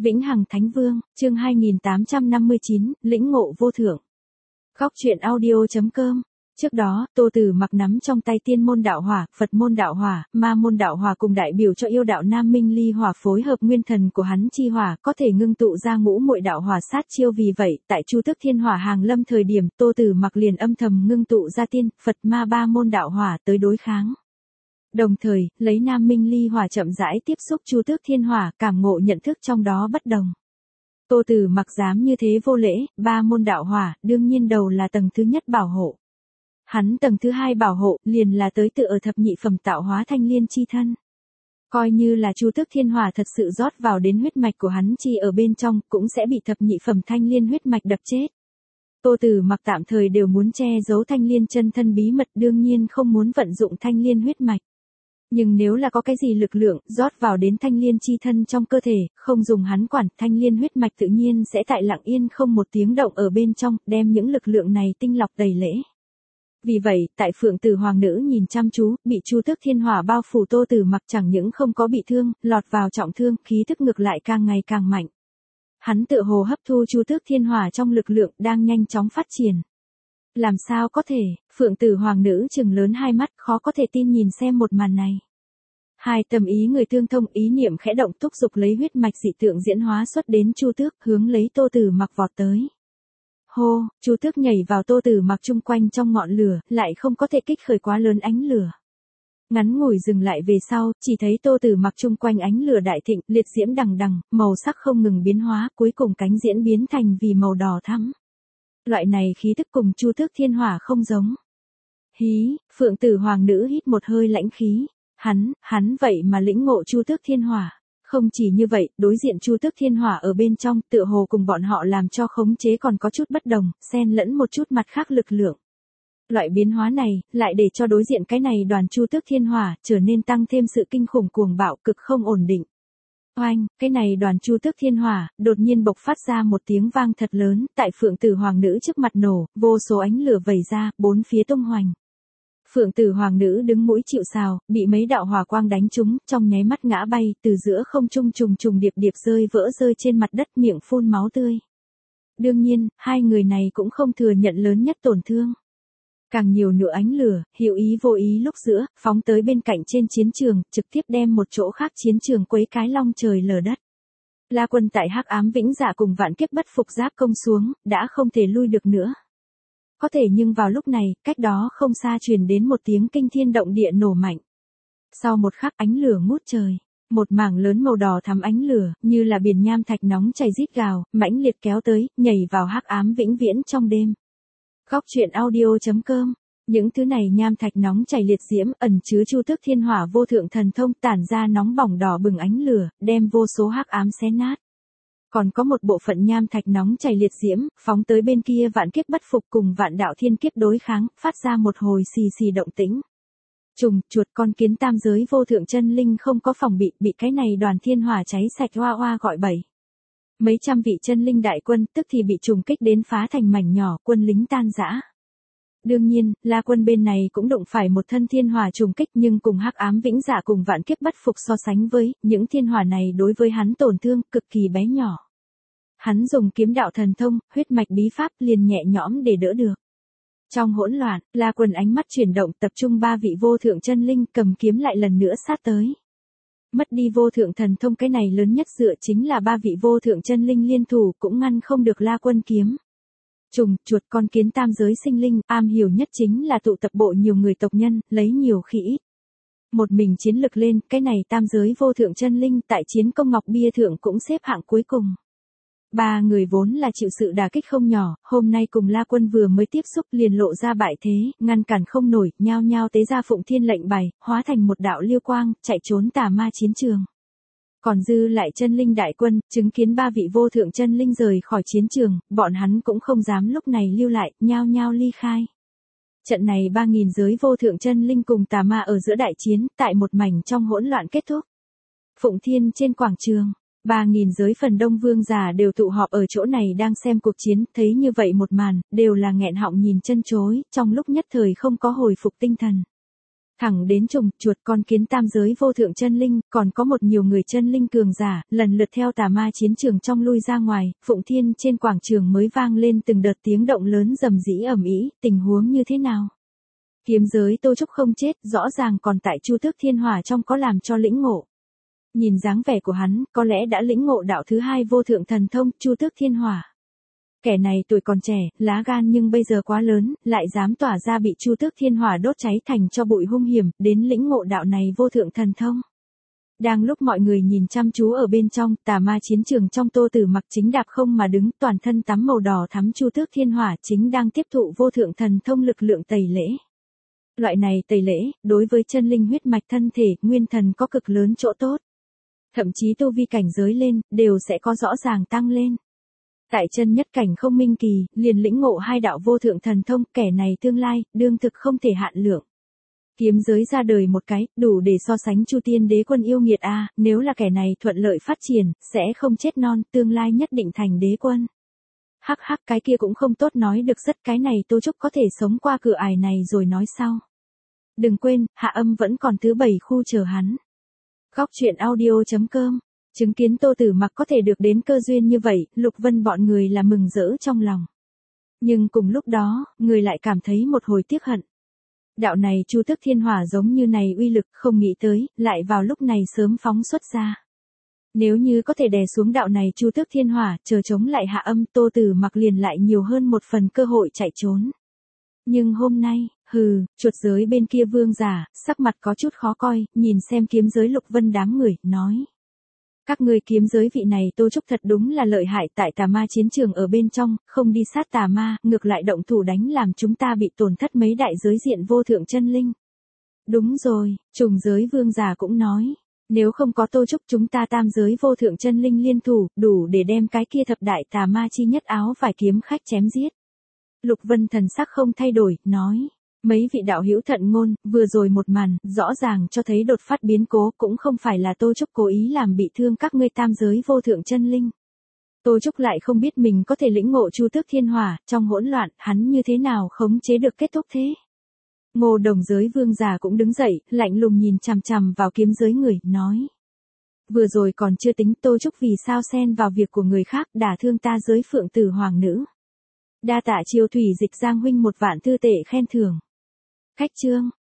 Vĩnh Hằng Thánh Vương, chương 2859, lĩnh ngộ vô thượng. Góc truyện audio.com. Trước đó, Tô Tử Mặc nắm trong tay Tiên môn đạo hỏa, Phật môn đạo hỏa, Ma môn đạo hỏa cùng đại biểu cho yêu đạo Nam Minh Ly hỏa phối hợp nguyên thần của hắn chi hỏa, có thể ngưng tụ ra ngũ muội đạo hỏa sát chiêu, vì vậy, tại Chu Tước Thiên Hỏa hàng lâm thời điểm, Tô Tử Mặc liền âm thầm ngưng tụ ra Tiên, Phật, Ma ba môn đạo hỏa tới đối kháng. Đồng thời, lấy Nam Minh Ly hỏa chậm rãi tiếp xúc Chu Tước Thiên Hỏa, cảm ngộ nhận thức trong đó bất đồng. Tô Tử Mặc dám như thế vô lễ, ba môn đạo hỏa, đương nhiên đầu là tầng thứ nhất bảo hộ. Hắn tầng thứ hai bảo hộ, liền là tới tự ở thập nhị phẩm tạo hóa thanh liên chi thân. Coi như là Chu Tước Thiên Hỏa thật sự rót vào đến huyết mạch của hắn chi ở bên trong, cũng sẽ bị thập nhị phẩm thanh liên huyết mạch đập chết. Tô Tử Mặc tạm thời đều muốn che giấu thanh liên chân thân bí mật, đương nhiên không muốn vận dụng thanh liên huyết mạch. Nhưng nếu là có cái gì lực lượng rót vào đến thanh liên chi thân trong cơ thể, không dùng hắn quản, thanh liên huyết mạch tự nhiên sẽ tại lặng yên không một tiếng động ở bên trong, đem những lực lượng này tinh lọc đầy lễ. Vì vậy, tại Phượng Tử Hoàng nữ nhìn chăm chú, bị Chu Tước Thiên Hỏa bao phủ Tô Tử Mặc chẳng những không có bị thương, lọt vào trọng thương, khí thức ngược lại càng ngày càng mạnh. Hắn tựa hồ hấp thu Chu Tước Thiên Hỏa trong lực lượng đang nhanh chóng phát triển. Làm sao có thể? Phượng Tử Hoàng nữ trừng lớn hai mắt, khó có thể tin nhìn xem một màn này. Hai tâm ý người tương thông, ý niệm khẽ động thúc giục lấy huyết mạch dị tượng diễn hóa xuất đến Chu Tước, hướng lấy Tô Tử Mặc vọt tới. Hô, Chu Tước nhảy vào Tô Tử Mặc chung quanh trong ngọn lửa, lại không có thể kích khởi quá lớn ánh lửa. Ngắn ngủi dừng lại về sau, chỉ thấy Tô Tử Mặc chung quanh ánh lửa đại thịnh, liệt diễm đằng đằng, màu sắc không ngừng biến hóa, cuối cùng cánh diễn biến thành vì màu đỏ thắm. Loại này khí tức cùng Chu Tước Thiên Hỏa không giống. Hí, Phượng Tử Hoàng nữ hít một hơi lãnh khí. Hắn vậy mà lĩnh ngộ Chu Tước Thiên Hỏa. Không chỉ như vậy, đối diện Chu Tước Thiên Hỏa ở bên trong, tựa hồ cùng bọn họ làm cho khống chế còn có chút bất đồng, xen lẫn một chút mặt khác lực lượng. Loại biến hóa này, lại để cho đối diện cái này đoàn Chu Tước Thiên Hỏa, trở nên tăng thêm sự kinh khủng cuồng bạo, cực không ổn định. Oanh, cái này đoàn Chu Tước Thiên Hỏa, đột nhiên bộc phát ra một tiếng vang thật lớn, tại Phượng Tử Hoàng nữ trước mặt nổ, vô số ánh lửa vẩy ra, bốn phía tung hoành. Phượng Tử Hoàng nữ đứng mũi chịu sào, bị mấy đạo hỏa quang đánh trúng, trong nháy mắt ngã bay, từ giữa không trung trùng trùng điệp điệp rơi vỡ rơi trên mặt đất, miệng phun máu tươi. Đương nhiên, hai người này cũng không thừa nhận lớn nhất tổn thương. Càng nhiều nữa ánh lửa, hữu ý vô ý lúc giữa, phóng tới bên cạnh trên chiến trường, trực tiếp đem một chỗ khác chiến trường quấy cái long trời lở đất. La Quân tại Hắc Ám Vĩnh Dạ cùng vạn kiếp bất phục giáp công xuống, đã không thể lui được nữa. Có thể nhưng vào lúc này, cách đó không xa truyền đến một tiếng kinh thiên động địa nổ mạnh. Sau một khắc ánh lửa ngút trời, một mảng lớn màu đỏ thắm ánh lửa, như là biển nham thạch nóng chảy rít gào, mãnh liệt kéo tới, nhảy vào hắc ám vĩnh viễn trong đêm. Góc truyện audio.com. Những thứ này nham thạch nóng chảy liệt diễm, ẩn chứa Chu Tước Thiên Hỏa vô thượng thần thông, tản ra nóng bỏng đỏ bừng ánh lửa, đem vô số hắc ám xé nát. Còn có một bộ phận nham thạch nóng chảy liệt diễm, phóng tới bên kia vạn kiếp bất phục cùng vạn đạo thiên kiếp đối kháng, phát ra một hồi xì xì động tĩnh. Trùng, chuột, con kiến tam giới vô thượng chân linh không có phòng bị cái này đoàn thiên hỏa cháy sạch hoa hoa gọi bậy. Mấy trăm vị chân linh đại quân, tức thì bị trùng kích đến phá thành mảnh nhỏ, quân lính tan rã. Đương nhiên, La Quân bên này cũng đụng phải một thân thiên hỏa trùng kích, nhưng cùng Hắc Ám Vĩnh Dạ cùng vạn kiếp bất phục so sánh với, những thiên hỏa này đối với hắn tổn thương cực kỳ bé nhỏ. Hắn dùng kiếm đạo thần thông, huyết mạch bí pháp liền nhẹ nhõm để đỡ được. Trong hỗn loạn, La Quân ánh mắt chuyển động, tập trung ba vị vô thượng chân linh, cầm kiếm lại lần nữa sát tới. Mất đi vô thượng thần thông, cái này lớn nhất dựa chính là ba vị vô thượng chân linh liên thủ, cũng ngăn không được La Quân kiếm. Trùng, chuột, con kiến tam giới sinh linh, am hiểu nhất chính là tụ tập bộ nhiều người tộc nhân, lấy nhiều khi ít. Một mình chiến lực lên, cái này tam giới vô thượng chân linh tại chiến công ngọc bia thượng cũng xếp hạng cuối cùng. Ba người vốn là chịu sự đả kích không nhỏ, hôm nay cùng La Quân vừa mới tiếp xúc liền lộ ra bại thế, ngăn cản không nổi, nhao nhao tế ra Phụng Thiên lệnh bài, hóa thành một đạo liêu quang, chạy trốn tà ma chiến trường. Còn dư lại chân linh đại quân, chứng kiến ba vị vô thượng chân linh rời khỏi chiến trường, bọn hắn cũng không dám lúc này lưu lại, nhao nhao ly khai. Trận này 3.000 giới vô thượng chân linh cùng tà ma ở giữa đại chiến, tại một mảnh trong hỗn loạn kết thúc. Phụng Thiên trên quảng trường, 3.000 giới phần đông vương giả đều tụ họp ở chỗ này đang xem cuộc chiến, thấy như vậy một màn, đều là nghẹn họng nhìn chân chối, trong lúc nhất thời không có hồi phục tinh thần. Thẳng đến trùng, chuột, con kiến tam giới vô thượng chân linh, còn có một nhiều người chân linh cường giả, lần lượt theo tà ma chiến trường trong lui ra ngoài, Phụng Thiên trên quảng trường mới vang lên từng đợt tiếng động lớn rầm rĩ ầm ĩ, tình huống như thế nào? Kiếm giới Tô Trúc không chết, rõ ràng còn tại Chu Tước Thiên Hỏa trong có làm cho lĩnh ngộ. Nhìn dáng vẻ của hắn, có lẽ đã lĩnh ngộ đạo thứ hai vô thượng thần thông, Chu Tước Thiên Hỏa. Kẻ này tuổi còn trẻ, lá gan nhưng bây giờ quá lớn, lại dám tỏa ra bị Chu Tước Thiên Hỏa đốt cháy thành cho bụi hung hiểm, đến lĩnh ngộ đạo này vô thượng thần thông. Đang lúc mọi người nhìn chăm chú ở bên trong, tà ma chiến trường trong Tô Tử Mặc chính đạp không mà đứng, toàn thân tắm màu đỏ thắm, Chu Tước Thiên Hỏa chính đang tiếp thụ vô thượng thần thông lực lượng tẩy lễ. Loại này tẩy lễ, đối với chân linh huyết mạch thân thể, nguyên thần có cực lớn chỗ tốt. Thậm chí tu vi cảnh giới lên, đều sẽ có rõ ràng tăng lên. Tại chân nhất cảnh không minh kỳ, liền lĩnh ngộ hai đạo vô thượng thần thông, kẻ này tương lai, đương thực không thể hạn lượng. Kiếm giới ra đời một cái, đủ để so sánh Chu Tiên Đế Quân yêu nghiệt a, nếu là kẻ này thuận lợi phát triển, sẽ không chết non, tương lai nhất định thành đế quân. Hắc hắc, cái kia cũng không tốt nói được, rất cái này Tô Trúc có thể sống qua cửa ải này rồi nói sau. Đừng quên, Hạ Âm vẫn còn thứ 7 khu chờ hắn. Góc truyện audio.com. Chứng kiến Tô Tử Mặc có thể được đến cơ duyên như vậy, Lục Vân bọn người là mừng rỡ trong lòng. Nhưng cùng lúc đó, người lại cảm thấy một hồi tiếc hận. Đạo này Chu Tước Thiên Hỏa giống như này uy lực, không nghĩ tới, lại vào lúc này sớm phóng xuất ra. Nếu như có thể đè xuống đạo này Chu Tước Thiên Hỏa, chờ chống lại Hạ Âm, Tô Tử Mặc liền lại nhiều hơn một phần cơ hội chạy trốn. Nhưng hôm nay, chuột giới bên kia vương giả, sắc mặt có chút khó coi, nhìn xem kiếm giới Lục Vân đám người, nói. Các ngươi kiếm giới vị này Tô Trúc thật đúng là lợi hại, tại tà ma chiến trường ở bên trong, không đi sát tà ma, ngược lại động thủ đánh làm chúng ta bị tổn thất mấy đại giới diện vô thượng chân linh. Đúng rồi, trùng giới vương giả cũng nói, nếu không có Tô Trúc chúng ta tam giới vô thượng chân linh liên thủ, đủ để đem cái kia thập đại tà ma chi nhất áo vải kiếm khách chém giết. Lục Vân thần sắc không thay đổi, nói. Mấy vị đạo hữu thận ngôn, vừa rồi một màn, rõ ràng cho thấy đột phát biến cố, cũng không phải là Tô Trúc cố ý làm bị thương các ngươi tam giới vô thượng chân linh. Tô Trúc lại không biết mình có thể lĩnh ngộ Chu Tước Thiên Hỏa, trong hỗn loạn, hắn như thế nào khống chế được kết thúc thế. Ngô Đồng giới vương già cũng đứng dậy, lạnh lùng nhìn chằm chằm vào kiếm giới người, nói. Vừa rồi còn chưa tính Tô Trúc vì sao xen vào việc của người khác, đả thương ta giới phượng tử hoàng nữ. Đa tạ Triều Thủy Dịch Giang huynh 1 vạn thư tệ khen thưởng. Khách chương.